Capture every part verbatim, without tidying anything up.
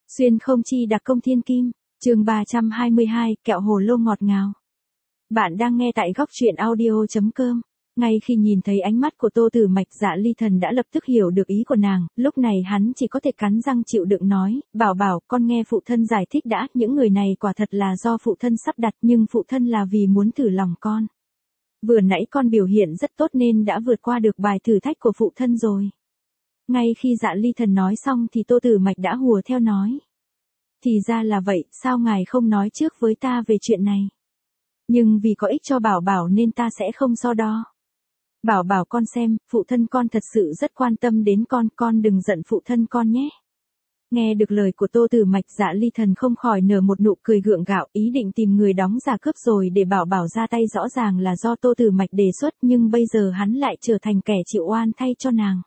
Xuyên không chi đặc công thiên kim, chương ba trăm hai mươi hai, kẹo hồ lô ngọt ngào. Bạn đang nghe tại góc truyện audio.com. Ngay khi nhìn thấy ánh mắt của Tô Tử Mạch, Dạ Ly Thần đã lập tức hiểu được ý của nàng, lúc này hắn chỉ có thể cắn răng chịu đựng nói, bảo bảo, con nghe phụ thân giải thích đã, những người này quả thật là do phụ thân sắp đặt nhưng phụ thân là vì muốn thử lòng con. Vừa nãy con biểu hiện rất tốt nên đã vượt qua được bài thử thách của phụ thân rồi. Ngay khi Dạ Ly Thần nói xong thì Tô Tử Mạch đã hùa theo nói. Thì ra là vậy, sao ngài không nói trước với ta về chuyện này? Nhưng vì có ích cho bảo bảo nên ta sẽ không so đo. Bảo bảo con xem, phụ thân con thật sự rất quan tâm đến con, con đừng giận phụ thân con nhé. Nghe được lời của Tô Tử Mạch, Dạ Ly Thần không khỏi nở một nụ cười gượng gạo, ý định tìm người đóng giả cướp rồi để bảo bảo ra tay, rõ ràng là do Tô Tử Mạch đề xuất nhưng bây giờ hắn lại trở thành kẻ chịu oan thay cho nàng.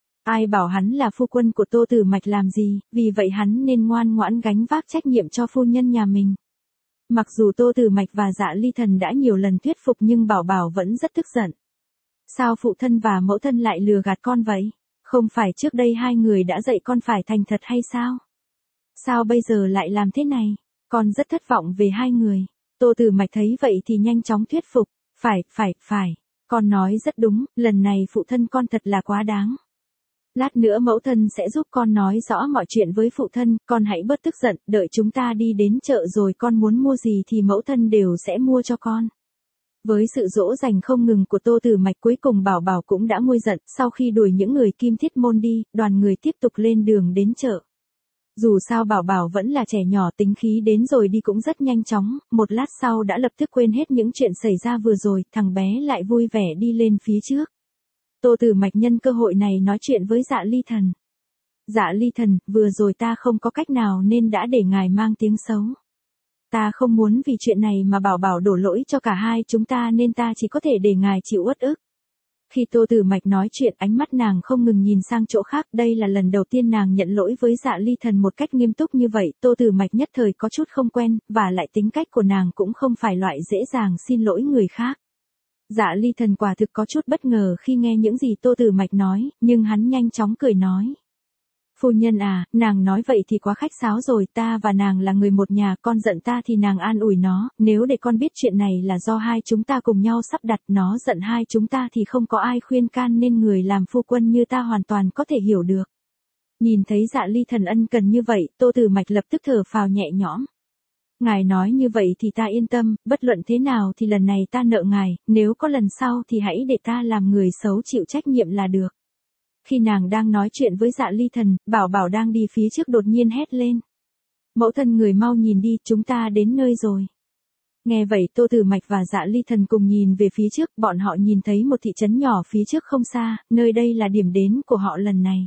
Ai bảo hắn là phu quân của Tô Tử Mạch làm gì, vì vậy hắn nên ngoan ngoãn gánh vác trách nhiệm cho phu nhân nhà mình. Mặc dù Tô Tử Mạch và Dạ Ly Thần đã nhiều lần thuyết phục nhưng bảo bảo vẫn rất tức giận. Sao phụ thân và mẫu thân lại lừa gạt con vậy? Không phải trước đây hai người đã dạy con phải thành thật hay sao? Sao bây giờ lại làm thế này? Con rất thất vọng về hai người. Tô Tử Mạch thấy vậy thì nhanh chóng thuyết phục. Phải, phải, phải. Con nói rất đúng, lần này phụ thân con thật là quá đáng. Lát nữa mẫu thân sẽ giúp con nói rõ mọi chuyện với phụ thân, con hãy bớt tức giận, đợi chúng ta đi đến chợ rồi con muốn mua gì thì mẫu thân đều sẽ mua cho con. Với sự dỗ dành không ngừng của Tô Tử Mạch, cuối cùng bảo bảo cũng đã nguôi giận, sau khi đuổi những người Kim Thiết Môn đi, đoàn người tiếp tục lên đường đến chợ. Dù sao bảo bảo vẫn là trẻ nhỏ, tính khí đến rồi đi cũng rất nhanh chóng, một lát sau đã lập tức quên hết những chuyện xảy ra vừa rồi, thằng bé lại vui vẻ đi lên phía trước. Tô Tử Mạch nhân cơ hội này nói chuyện với Dạ Ly Thần. Dạ Ly Thần, vừa rồi ta không có cách nào nên đã để ngài mang tiếng xấu. Ta không muốn vì chuyện này mà bảo bảo đổ lỗi cho cả hai chúng ta nên ta chỉ có thể để ngài chịu uất ức. Khi Tô Tử Mạch nói chuyện, ánh mắt nàng không ngừng nhìn sang chỗ khác, đây là lần đầu tiên nàng nhận lỗi với Dạ Ly Thần một cách nghiêm túc như vậy, Tô Tử Mạch nhất thời có chút không quen, và lại tính cách của nàng cũng không phải loại dễ dàng xin lỗi người khác. Dạ Ly Thần quả thực có chút bất ngờ khi nghe những gì Tô Tử Mạch nói, nhưng hắn nhanh chóng cười nói. Phu nhân à, nàng nói vậy thì quá khách sáo rồi, ta và nàng là người một nhà, con giận ta thì nàng an ủi nó, nếu để con biết chuyện này là do hai chúng ta cùng nhau sắp đặt, nó giận hai chúng ta thì không có ai khuyên can nên người làm phu quân như ta hoàn toàn có thể hiểu được. Nhìn thấy Dạ Ly Thần ân cần như vậy, Tô Tử Mạch lập tức thở phào nhẹ nhõm. Ngài nói như vậy thì ta yên tâm, bất luận thế nào thì lần này ta nợ ngài, nếu có lần sau thì hãy để ta làm người xấu chịu trách nhiệm là được. Khi nàng đang nói chuyện với Dạ Ly Thần, bảo bảo đang đi phía trước đột nhiên hét lên. Mẫu thân người mau nhìn đi, chúng ta đến nơi rồi. Nghe vậy Tô Tử Mạch và Dạ Ly Thần cùng nhìn về phía trước, bọn họ nhìn thấy một thị trấn nhỏ phía trước không xa, nơi đây là điểm đến của họ lần này.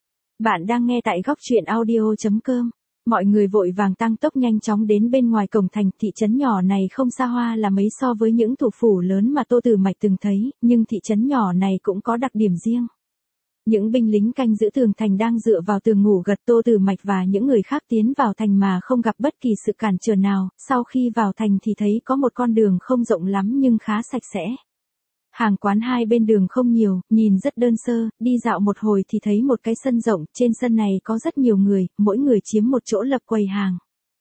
Bạn đang nghe tại góc truyện audio.com. Mọi người vội vàng tăng tốc nhanh chóng đến bên ngoài cổng thành, thị trấn nhỏ này không xa hoa là mấy so với những thủ phủ lớn mà Tô Tử Mạch từng thấy, nhưng thị trấn nhỏ này cũng có đặc điểm riêng. Những binh lính canh giữ tường thành đang dựa vào tường ngủ gật, Tô Tử Mạch và những người khác tiến vào thành mà không gặp bất kỳ sự cản trở nào, sau khi vào thành thì thấy có một con đường không rộng lắm nhưng khá sạch sẽ. Hàng quán hai bên đường không nhiều, nhìn rất đơn sơ, đi dạo một hồi thì thấy một cái sân rộng, trên sân này có rất nhiều người, mỗi người chiếm một chỗ lập quầy hàng.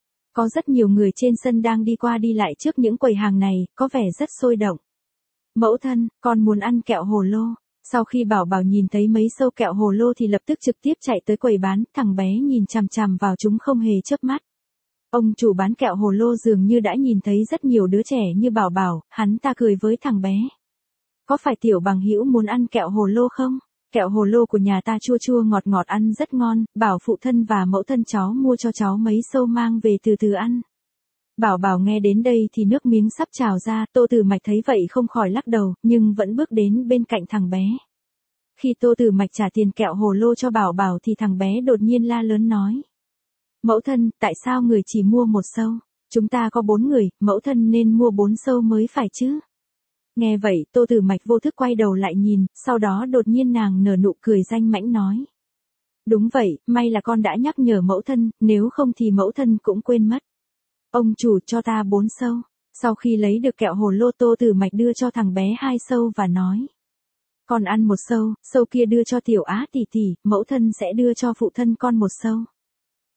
Có rất nhiều người trên sân đang đi qua đi lại trước những quầy hàng này, có vẻ rất sôi động. Mẫu thân, con muốn ăn kẹo hồ lô. Sau khi bảo bảo nhìn thấy mấy sâu kẹo hồ lô thì lập tức trực tiếp chạy tới quầy bán, thằng bé nhìn chằm chằm vào chúng không hề chớp mắt. Ông chủ bán kẹo hồ lô dường như đã nhìn thấy rất nhiều đứa trẻ như bảo bảo, hắn ta cười với thằng bé. Có phải tiểu bằng hữu muốn ăn kẹo hồ lô không? Kẹo hồ lô của nhà ta chua chua ngọt ngọt ăn rất ngon, bảo phụ thân và mẫu thân cháu mua cho cháu mấy sâu mang về từ từ ăn. Bảo bảo nghe đến đây thì nước miếng sắp trào ra, Tô Tử Mạch thấy vậy không khỏi lắc đầu, nhưng vẫn bước đến bên cạnh thằng bé. Khi Tô Tử Mạch trả tiền kẹo hồ lô cho bảo bảo thì thằng bé đột nhiên la lớn nói. Mẫu thân, tại sao người chỉ mua một sâu? Chúng ta có bốn người, mẫu thân nên mua bốn sâu mới phải chứ? Nghe vậy, Tô Tử Mạch vô thức quay đầu lại nhìn, sau đó đột nhiên nàng nở nụ cười danh mãnh nói. Đúng vậy, may là con đã nhắc nhở mẫu thân, nếu không thì mẫu thân cũng quên mất. Ông chủ cho ta bốn sâu. Sau khi lấy được kẹo hồ lô, Tô Tử Mạch đưa cho thằng bé hai sâu và nói. Con ăn một sâu, sâu kia đưa cho tiểu Á tỷ tỷ, mẫu thân sẽ đưa cho phụ thân con một sâu.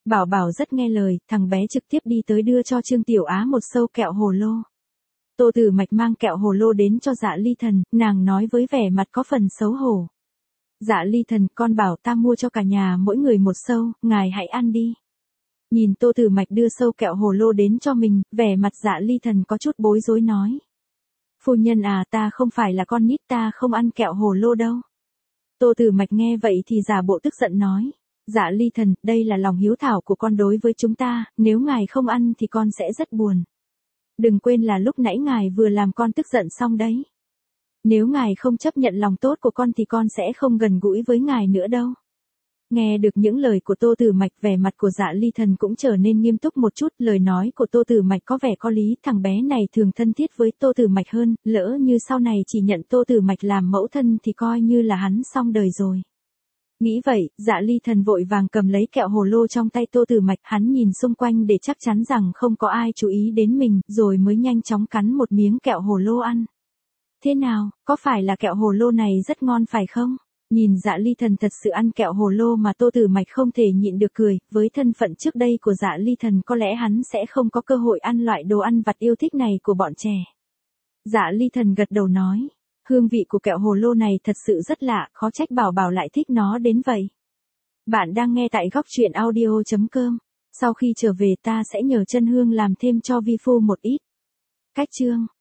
Bảo Bảo rất nghe lời, thằng bé trực tiếp đi tới đưa cho Trương Tiểu Á một sâu kẹo hồ lô. Tô Tử Mạch mang kẹo hồ lô đến cho Dạ Ly Thần, nàng nói với vẻ mặt có phần xấu hổ. Dạ Ly Thần, con bảo ta mua cho cả nhà mỗi người một sâu, ngài hãy ăn đi. Nhìn Tô Tử Mạch đưa sâu kẹo hồ lô đến cho mình, vẻ mặt Dạ Ly Thần có chút bối rối nói. Phu nhân à, ta không phải là con nít, ta không ăn kẹo hồ lô đâu. Tô Tử Mạch nghe vậy thì giả bộ tức giận nói. Dạ Ly Thần, đây là lòng hiếu thảo của con đối với chúng ta, nếu ngài không ăn thì con sẽ rất buồn. Đừng quên là lúc nãy ngài vừa làm con tức giận xong đấy. Nếu ngài không chấp nhận lòng tốt của con thì con sẽ không gần gũi với ngài nữa đâu. Nghe được những lời của Tô Tử Mạch, vẻ mặt của Dạ Ly Thần cũng trở nên nghiêm túc một chút, lời nói của Tô Tử Mạch có vẻ có lý, thằng bé này thường thân thiết với Tô Tử Mạch hơn, lỡ như sau này chỉ nhận Tô Tử Mạch làm mẫu thân thì coi như là hắn xong đời rồi. Nghĩ vậy, Dạ Ly Thần vội vàng cầm lấy kẹo hồ lô trong tay Tô Tử Mạch, hắn nhìn xung quanh để chắc chắn rằng không có ai chú ý đến mình, rồi mới nhanh chóng cắn một miếng kẹo hồ lô ăn. Thế nào, có phải là kẹo hồ lô này rất ngon phải không? Nhìn Dạ Ly Thần thật sự ăn kẹo hồ lô mà Tô Tử Mạch không thể nhịn được cười, với thân phận trước đây của Dạ Ly Thần có lẽ hắn sẽ không có cơ hội ăn loại đồ ăn vặt yêu thích này của bọn trẻ. Dạ Ly Thần gật đầu nói, hương vị của kẹo hồ lô này thật sự rất lạ, khó trách Bảo Bảo lại thích nó đến vậy. Bạn đang nghe tại góc truyện audio chấm com. Sau khi trở về ta sẽ nhờ Chân Hương làm thêm cho vi phu một ít. Cách chương